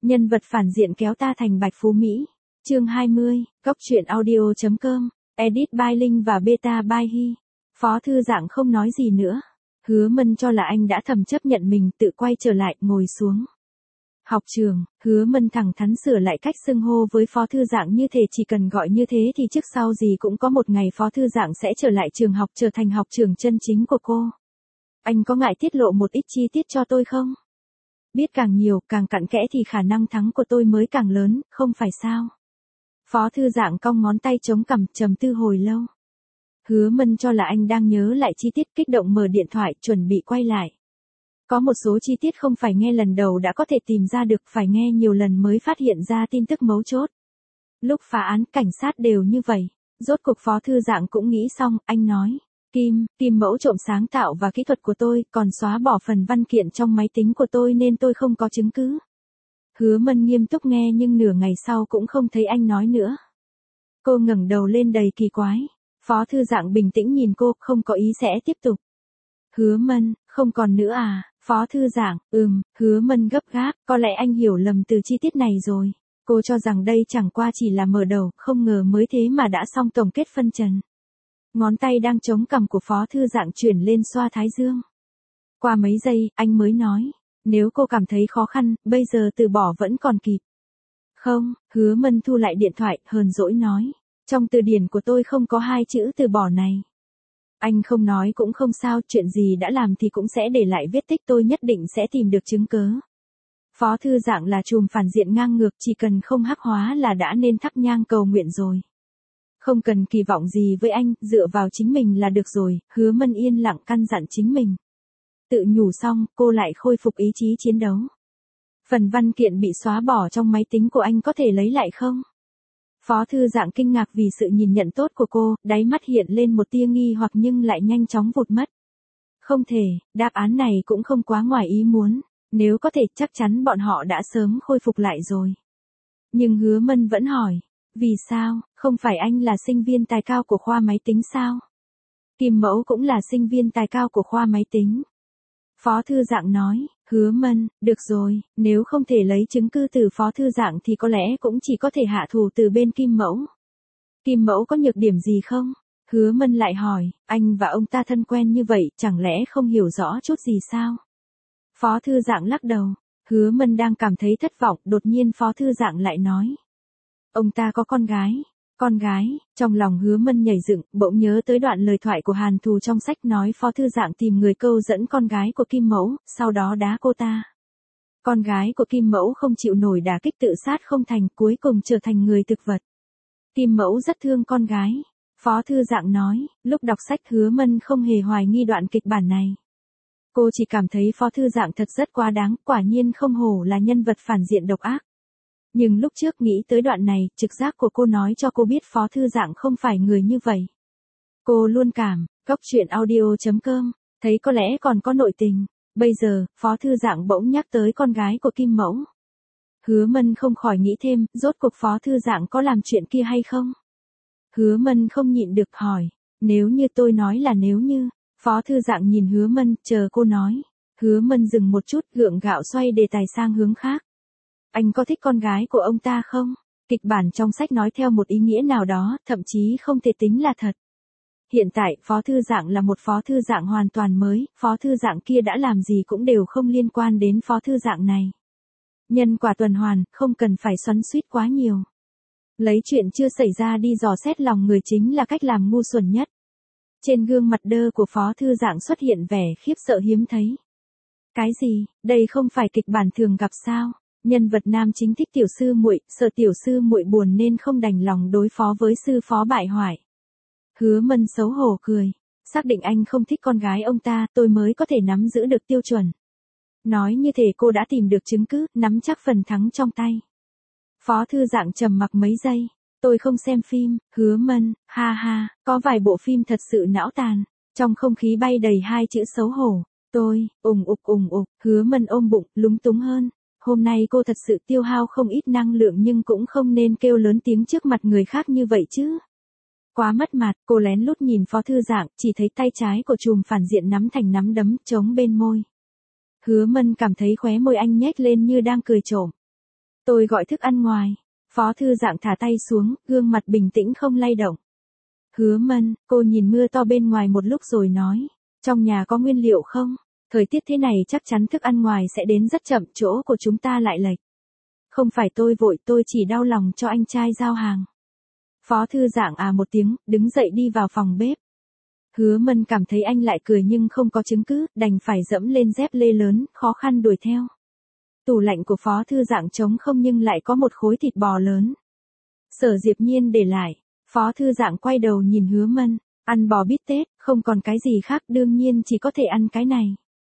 Nhân vật phản diện kéo ta thành Bạch Phú Mỹ. Chương 20, Góc truyện audio.com, edit by Linh và beta by Hi. Phó thư dạng không nói gì nữa. Hứa Mân cho là anh đã thầm chấp nhận mình, tự quay trở lại, ngồi xuống. Học trường, Hứa Mân thẳng thắn sửa lại cách xưng hô với phó thư dạng, như thể chỉ cần gọi như thế thì trước sau gì cũng có một ngày phó thư dạng sẽ trở lại trường học, trở thành học trưởng chân chính của cô. Anh có ngại tiết lộ một ít chi tiết cho tôi không? Biết càng nhiều, càng cặn kẽ thì khả năng thắng của tôi mới càng lớn, không phải sao? Phó thư dạng cong ngón tay chống cằm, trầm tư hồi lâu. Hứa Mân cho là anh đang nhớ lại chi tiết, kích động mở điện thoại, chuẩn bị quay lại. Có một số chi tiết không phải nghe lần đầu đã có thể tìm ra được, phải nghe nhiều lần mới phát hiện ra tin tức mấu chốt. Lúc phá án, cảnh sát đều như vậy. Rốt cuộc phó thư dạng cũng nghĩ xong, anh nói. Kim mẫu trộm sáng tạo và kỹ thuật của tôi, còn xóa bỏ phần văn kiện trong máy tính của tôi nên tôi không có chứng cứ. Hứa Mân nghiêm túc nghe nhưng nửa ngày sau cũng không thấy anh nói nữa. Cô ngẩng đầu lên đầy kỳ quái. Phó thư dạng bình tĩnh nhìn cô, không có ý sẽ tiếp tục. Hứa Mân, không còn nữa à? Phó thư dạng, Hứa Mân gấp gáp, có lẽ anh hiểu lầm từ chi tiết này rồi. Cô cho rằng đây chẳng qua chỉ là mở đầu, không ngờ mới thế mà đã xong tổng kết phân trần. Ngón tay đang chống cằm của phó thư dạng chuyển lên xoa thái dương. Qua mấy giây, anh mới nói. Nếu cô cảm thấy khó khăn, bây giờ từ bỏ vẫn còn kịp. Không, Hứa Mân thu lại điện thoại, hờn dỗi nói. Trong từ điển của tôi không có hai chữ từ bỏ này. Anh không nói cũng không sao, chuyện gì đã làm thì cũng sẽ để lại vết tích, tôi nhất định sẽ tìm được chứng cớ. Phó thư dạng là trùm phản diện ngang ngược, chỉ cần không hắc hóa là đã nên thắp nhang cầu nguyện rồi. Không cần kỳ vọng gì với anh, dựa vào chính mình là được rồi. Hứa Mân yên lặng căn dặn chính mình. Tự nhủ xong, cô lại khôi phục ý chí chiến đấu. Phần văn kiện bị xóa bỏ trong máy tính của anh có thể lấy lại không? Phó thư dạng kinh ngạc vì sự nhìn nhận tốt của cô, đáy mắt hiện lên một tia nghi hoặc nhưng lại nhanh chóng vụt mất. Không thể, đáp án này cũng không quá ngoài ý muốn. Nếu có thể chắc chắn bọn họ đã sớm khôi phục lại rồi. Nhưng Hứa Mân vẫn hỏi. Vì sao, không phải anh là sinh viên tài cao của khoa máy tính sao? Kim Mẫu cũng là sinh viên tài cao của khoa máy tính. Phó thư dạng nói, Hứa Mân, được rồi, nếu không thể lấy chứng cứ từ phó thư dạng thì có lẽ cũng chỉ có thể hạ thủ từ bên Kim Mẫu. Kim Mẫu có nhược điểm gì không? Hứa Mân lại hỏi, anh và ông ta thân quen như vậy, chẳng lẽ không hiểu rõ chút gì sao? Phó thư dạng lắc đầu. Hứa Mân đang cảm thấy thất vọng, đột nhiên phó thư dạng lại nói. Ông ta có con gái. Con gái, trong lòng Hứa Mân nhảy dựng, bỗng nhớ tới đoạn lời thoại của Hàn Thù trong sách nói phó thư dạng tìm người câu dẫn con gái của Kim Mẫu, sau đó đá cô ta. Con gái của Kim Mẫu không chịu nổi đả kích tự sát không thành, cuối cùng trở thành người thực vật. Kim Mẫu rất thương con gái. Phó thư dạng nói, lúc đọc sách Hứa Mân không hề hoài nghi đoạn kịch bản này. Cô chỉ cảm thấy phó thư dạng thật rất quá đáng, quả nhiên không hổ là nhân vật phản diện độc ác. Nhưng lúc trước nghĩ tới đoạn này, trực giác của cô nói cho cô biết phó thư dạng không phải người như vậy. Cô luôn cảm, Góc truyện audio.com, thấy có lẽ còn có nội tình. Bây giờ, phó thư dạng bỗng nhắc tới con gái của Kim Mẫu. Hứa Mân không khỏi nghĩ thêm, rốt cuộc phó thư dạng có làm chuyện kia hay không? Hứa Mân không nhịn được hỏi, nếu như tôi nói là nếu như, phó thư dạng nhìn Hứa Mân, chờ cô nói. Hứa Mân dừng một chút, gượng gạo xoay đề tài sang hướng khác. Anh có thích con gái của ông ta không? Kịch bản trong sách nói theo một ý nghĩa nào đó, thậm chí không thể tính là thật. Hiện tại, phó thư dạng là một phó thư dạng hoàn toàn mới, phó thư dạng kia đã làm gì cũng đều không liên quan đến phó thư dạng này. Nhân quả tuần hoàn, không cần phải xoắn xuýt quá nhiều. Lấy chuyện chưa xảy ra đi dò xét lòng người chính là cách làm ngu xuẩn nhất. Trên gương mặt đơ của phó thư dạng xuất hiện vẻ khiếp sợ hiếm thấy. Cái gì, đây không phải kịch bản thường gặp sao? Nhân vật nam chính thích tiểu sư muội, sợ tiểu sư muội buồn nên không đành lòng đối phó với sư phó bại hoại. Hứa Mân xấu hổ cười, xác định anh không thích con gái ông ta, tôi mới có thể nắm giữ được tiêu chuẩn. Nói như thể cô đã tìm được chứng cứ, nắm chắc phần thắng trong tay. Phó thư dạng trầm mặc mấy giây, tôi không xem phim. Hứa Mân, ha ha, có vài bộ phim thật sự não tàn. Trong không khí bay đầy hai chữ xấu hổ, tôi, ủng ục, Hứa Mân ôm bụng, lúng túng hơn. Hôm nay cô thật sự tiêu hao không ít năng lượng nhưng cũng không nên kêu lớn tiếng trước mặt người khác như vậy chứ. Quá mất mặt, cô lén lút nhìn phó thư dạng, chỉ thấy tay trái của trùm phản diện nắm thành nắm đấm, chống bên môi. Hứa Mân cảm thấy khóe môi anh nhếch lên như đang cười trộm. Tôi gọi thức ăn ngoài. Phó thư dạng thả tay xuống, gương mặt bình tĩnh không lay động. Hứa Mân, cô nhìn mưa to bên ngoài một lúc rồi nói. Trong nhà có nguyên liệu không? Thời tiết thế này chắc chắn thức ăn ngoài sẽ đến rất chậm, chỗ của chúng ta lại lệch. Không phải tôi vội, tôi chỉ đau lòng cho anh trai giao hàng. Phó thư dạng một tiếng, đứng dậy đi vào phòng bếp. Hứa Mân cảm thấy anh lại cười nhưng không có chứng cứ, đành phải dẫm lên dép lê lớn, khó khăn đuổi theo. Tủ lạnh của Phó thư dạng trống không nhưng lại có một khối thịt bò lớn. Sở Diệp Nhiên để lại. Phó thư dạng quay đầu nhìn Hứa Mân, ăn bò bít tết, không còn cái gì khác, đương nhiên chỉ có thể ăn cái này.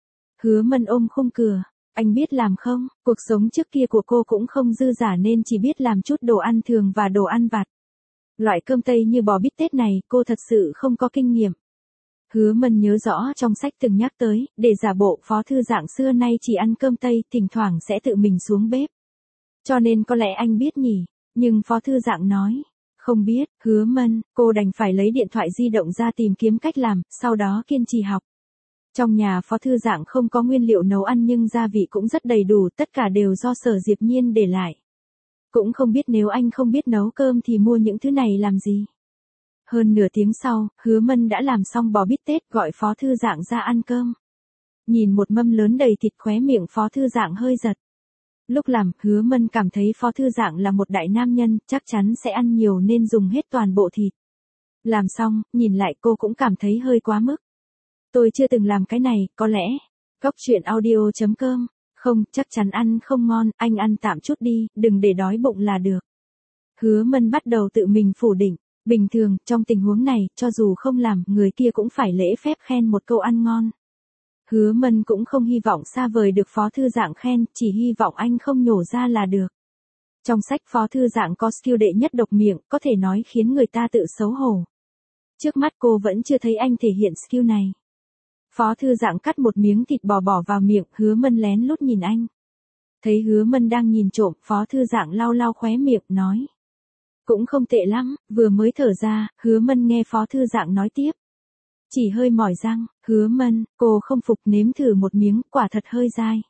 Hứa Mân ôm khung cửa, anh biết làm không, cuộc sống trước kia của cô cũng không dư giả nên chỉ biết làm chút đồ ăn thường và đồ ăn vặt. Loại cơm tây như bò bít tết này cô thật sự không có kinh nghiệm. Hứa Mân nhớ rõ trong sách từng nhắc tới, để giả bộ Phó thư dạng xưa nay chỉ ăn cơm tây, thỉnh thoảng sẽ tự mình xuống bếp. Cho nên có lẽ anh biết nhỉ, nhưng Phó thư dạng nói. Không biết, Hứa Mân, cô đành phải lấy điện thoại di động ra tìm kiếm cách làm, sau đó kiên trì học. Trong nhà Phó thư dạng không có nguyên liệu nấu ăn nhưng gia vị cũng rất đầy đủ, tất cả đều do Sở Diệp Nhiên để lại. Cũng không biết nếu anh không biết nấu cơm thì mua những thứ này làm gì. Hơn nửa tiếng sau, Hứa Mân đã làm xong bò bít tết, gọi Phó thư dạng ra ăn cơm. Nhìn một mâm lớn đầy thịt, khóe miệng Phó thư dạng hơi giật. Lúc làm, Hứa Mân cảm thấy Phó thư dạng là một đại nam nhân, chắc chắn sẽ ăn nhiều nên dùng hết toàn bộ thịt. Làm xong, nhìn lại cô cũng cảm thấy hơi quá mức. Tôi chưa từng làm cái này, có lẽ. Góc truyện audio.com. Không, chắc chắn ăn không ngon, anh ăn tạm chút đi, đừng để đói bụng là được. Hứa Mân bắt đầu tự mình phủ định. Bình thường, trong tình huống này, cho dù không làm, người kia cũng phải lễ phép khen một câu ăn ngon. Hứa Mân cũng không hy vọng xa vời được Phó thư dạng khen, chỉ hy vọng anh không nhổ ra là được. Trong sách Phó thư dạng có skill đệ nhất độc miệng, có thể nói khiến người ta tự xấu hổ. Trước mắt cô vẫn chưa thấy anh thể hiện skill này. Phó thư dạng cắt một miếng thịt bò bỏ vào miệng, Hứa Mân lén lút nhìn anh. Thấy Hứa Mân đang nhìn trộm, Phó thư dạng lau lau khóe miệng, nói. Cũng không tệ lắm, vừa mới thở ra, Hứa Mân nghe Phó thư dạng nói tiếp. Chỉ hơi mỏi răng, Hứa Mân, cô không phục, nếm thử một miếng, quả thật hơi dai.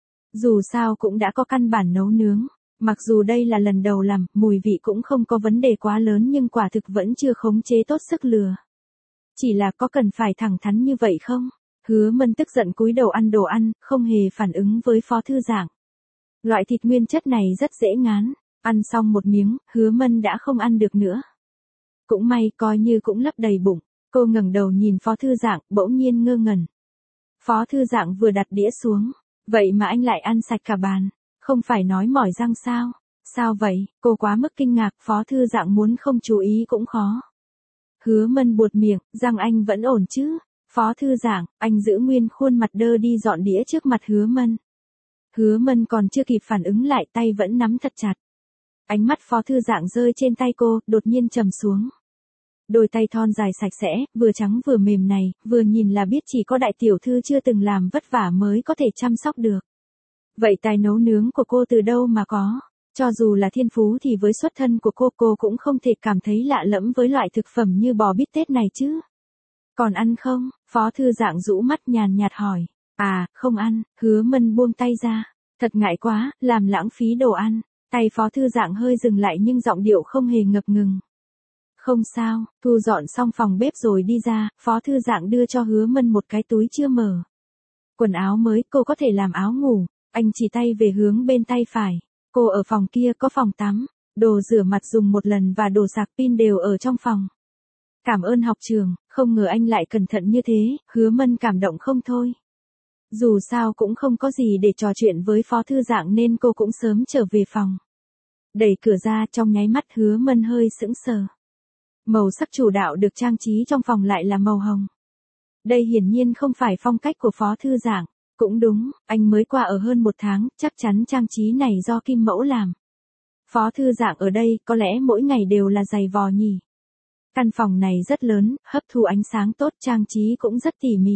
Dù sao cũng đã có căn bản nấu nướng, mặc dù đây là lần đầu làm, mùi vị cũng không có vấn đề quá lớn nhưng quả thực vẫn chưa khống chế tốt sức lừa. Chỉ là có cần phải thẳng thắn như vậy không? Hứa Mân tức giận cúi đầu ăn đồ ăn, không hề phản ứng với Phó thư dạng. Loại thịt nguyên chất này rất dễ ngán, ăn xong một miếng, Hứa Mân đã không ăn được nữa. Cũng may, coi như cũng lấp đầy bụng. Cô ngẩng đầu nhìn Phó thư dạng, bỗng nhiên ngơ ngẩn. Phó thư dạng vừa đặt đĩa xuống, vậy mà anh lại ăn sạch cả bàn, không phải nói mỏi răng sao? Sao vậy? Cô quá mức kinh ngạc, Phó thư dạng muốn không chú ý cũng khó. Hứa Mân buột miệng, răng anh vẫn ổn chứ? Phó thư dạng, anh giữ nguyên khuôn mặt đơ đi dọn đĩa trước mặt Hứa Mân. Hứa Mân còn chưa kịp phản ứng lại, tay vẫn nắm thật chặt. Ánh mắt Phó thư dạng rơi trên tay cô, đột nhiên trầm xuống. Đôi tay thon dài sạch sẽ, vừa trắng vừa mềm này, vừa nhìn là biết chỉ có đại tiểu thư chưa từng làm vất vả mới có thể chăm sóc được. Vậy tài nấu nướng của cô từ đâu mà có? Cho dù là thiên phú thì với xuất thân của cô cũng không thể cảm thấy lạ lẫm với loại thực phẩm như bò bít tết này chứ. Còn ăn không? Phó thư dạng rũ mắt nhàn nhạt hỏi. À, không ăn, Hứa Mân buông tay ra. Thật ngại quá, làm lãng phí đồ ăn. Tay Phó thư dạng hơi dừng lại nhưng giọng điệu không hề ngập ngừng. Không sao, thu dọn xong phòng bếp rồi đi ra, Phó thư dạng đưa cho Hứa Mân một cái túi chưa mở. Quần áo mới, cô có thể làm áo ngủ. Anh chỉ tay về hướng bên tay phải. Cô ở phòng kia có phòng tắm, đồ rửa mặt dùng một lần và đồ sạc pin đều ở trong phòng. Cảm ơn học trường, không ngờ anh lại cẩn thận như thế, Hứa Mân cảm động không thôi. Dù sao cũng không có gì để trò chuyện với Phó thư dạng nên cô cũng sớm trở về phòng. Đẩy cửa ra, trong nháy mắt Hứa Mân hơi sững sờ. Màu sắc chủ đạo được trang trí trong phòng lại là màu hồng. Đây hiển nhiên không phải phong cách của Phó thư dạng. Cũng đúng, anh mới qua ở hơn một tháng, chắc chắn trang trí này do Kim Mẫu làm. Phó thư dạng ở đây có lẽ mỗi ngày đều là giày vò nhỉ. Căn phòng này rất lớn, hấp thu ánh sáng tốt, trang trí cũng rất tỉ mỉ.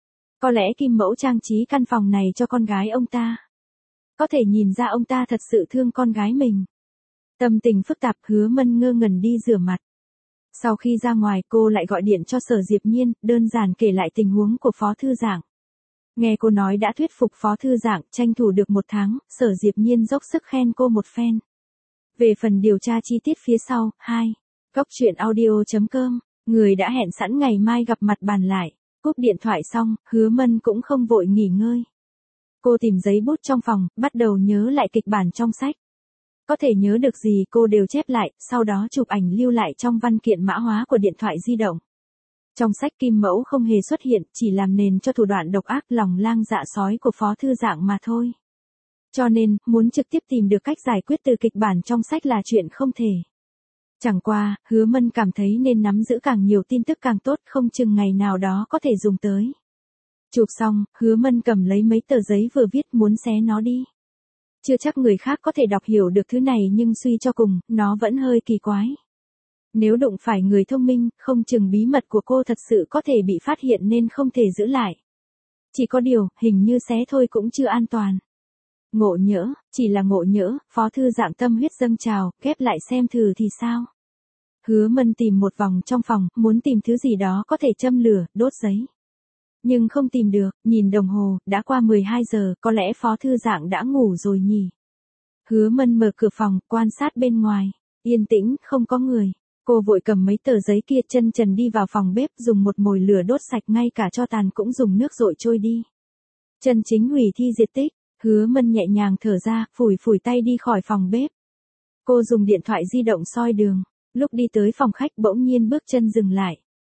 Có lẽ Kim Mẫu trang trí căn phòng này cho con gái ông ta. Có thể nhìn ra ông ta thật sự thương con gái mình. Tâm tình phức tạp, Hứa Mân ngơ ngẩn đi rửa mặt. Sau khi ra ngoài cô lại gọi điện cho Sở Diệp Nhiên, đơn giản kể lại tình huống của Phó thư dạng. Nghe cô nói đã thuyết phục Phó Thư Dạng tranh thủ được 1 tháng, Sở Diệp Nhiên dốc sức khen cô một phen. Về phần điều tra chi tiết phía sau, 2. Góc truyện audio.com, người đã hẹn sẵn ngày mai gặp mặt bàn lại. Cúp điện thoại xong, Hứa Mân cũng không vội nghỉ ngơi. Cô tìm giấy bút trong phòng, bắt đầu nhớ lại kịch bản trong sách. Có thể nhớ được gì cô đều chép lại, sau đó chụp ảnh lưu lại trong văn kiện mã hóa của điện thoại di động. Trong sách Kim Mẫu không hề xuất hiện, chỉ làm nền cho thủ đoạn độc ác lòng lang dạ sói của Phó Thư Dạng mà thôi. Cho nên, muốn trực tiếp tìm được cách giải quyết từ kịch bản trong sách là chuyện không thể. Chẳng qua, Hứa Mân cảm thấy nên nắm giữ càng nhiều tin tức càng tốt, không chừng ngày nào đó có thể dùng tới. Chụp xong, Hứa Mân cầm lấy mấy tờ giấy vừa viết muốn xé nó đi. Chưa chắc người khác có thể đọc hiểu được thứ này nhưng suy cho cùng, nó vẫn hơi kỳ quái. Nếu đụng phải người thông minh, không chừng bí mật của cô thật sự có thể bị phát hiện nên không thể giữ lại. Chỉ có điều, hình như xé thôi cũng chưa an toàn. Ngộ nhỡ, chỉ là ngộ nhỡ, Phó Thư Dạng tâm huyết dâng trào, ghép lại xem thử thì sao. Hứa Mân tìm một vòng trong phòng, muốn tìm thứ gì đó có thể châm lửa, đốt giấy. Nhưng không tìm được, nhìn đồng hồ, đã qua 12 giờ, có lẽ Phó Thư Dạng đã ngủ rồi nhỉ. Hứa Mân mở cửa phòng, quan sát bên ngoài. Yên tĩnh, không có người. Cô vội cầm mấy tờ giấy kia chân trần đi vào phòng bếp dùng một mồi lửa đốt sạch ngay cả tro tàn cũng dùng nước dội trôi đi. Chân chính hủy thi diệt tích, Hứa Mân nhẹ nhàng thở ra, phủi phủi tay đi khỏi phòng bếp. Cô dùng điện thoại di động soi đường. Lúc đi tới phòng khách bỗng nhiên bước chân dừng lại.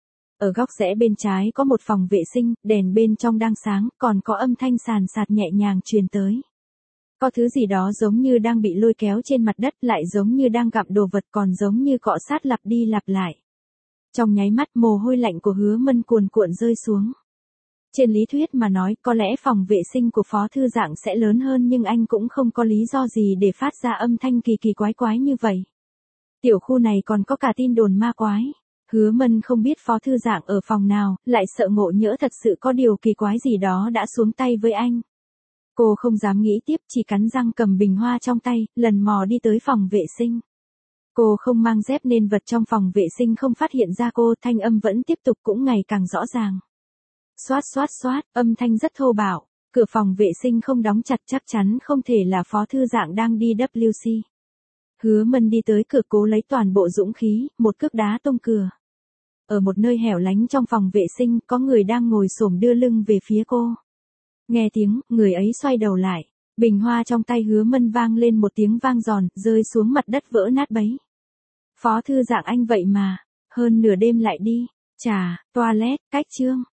Ở góc rẽ bên trái có một phòng vệ sinh, đèn bên trong đang sáng, còn có âm thanh sàn sạt nhẹ nhàng truyền tới. Có thứ gì đó giống như đang bị lôi kéo trên mặt đất, lại giống như đang gặm đồ vật, còn giống như cọ sát lặp đi lặp lại. Trong nháy mắt mồ hôi lạnh của Hứa Mân cuồn cuộn rơi xuống. Trên lý thuyết mà nói, có lẽ phòng vệ sinh của Phó Thư Dạng sẽ lớn hơn nhưng anh cũng không có lý do gì để phát ra âm thanh kỳ kỳ quái quái như vậy. Tiểu khu này còn có cả tin đồn ma quái. Hứa Mân không biết Phó Thư Dạng ở phòng nào, lại sợ ngộ nhỡ thật sự có điều kỳ quái gì đó đã xuống tay với anh. Cô không dám nghĩ tiếp, chỉ cắn răng cầm bình hoa trong tay, lần mò đi tới phòng vệ sinh. Cô không mang dép nên vật trong phòng vệ sinh không phát hiện ra cô, thanh âm vẫn tiếp tục cũng ngày càng rõ ràng. Xoát xoát xoát, âm thanh rất thô bạo, cửa phòng vệ sinh không đóng chặt chắc chắn không thể là Phó Thư Dạng đang đi WC. Hứa Mân đi tới cửa cố lấy toàn bộ dũng khí, một cước đá tung cửa. Ở một nơi hẻo lánh trong phòng vệ sinh, có người đang ngồi xổm đưa lưng về phía cô. Nghe tiếng, người ấy xoay đầu lại. Bình hoa trong tay Hứa Mân vang lên một tiếng vang giòn, rơi xuống mặt đất vỡ nát bấy. Phó Thư Dạng anh vậy mà, hơn nửa đêm lại đi. Chà, toilet, cách chương.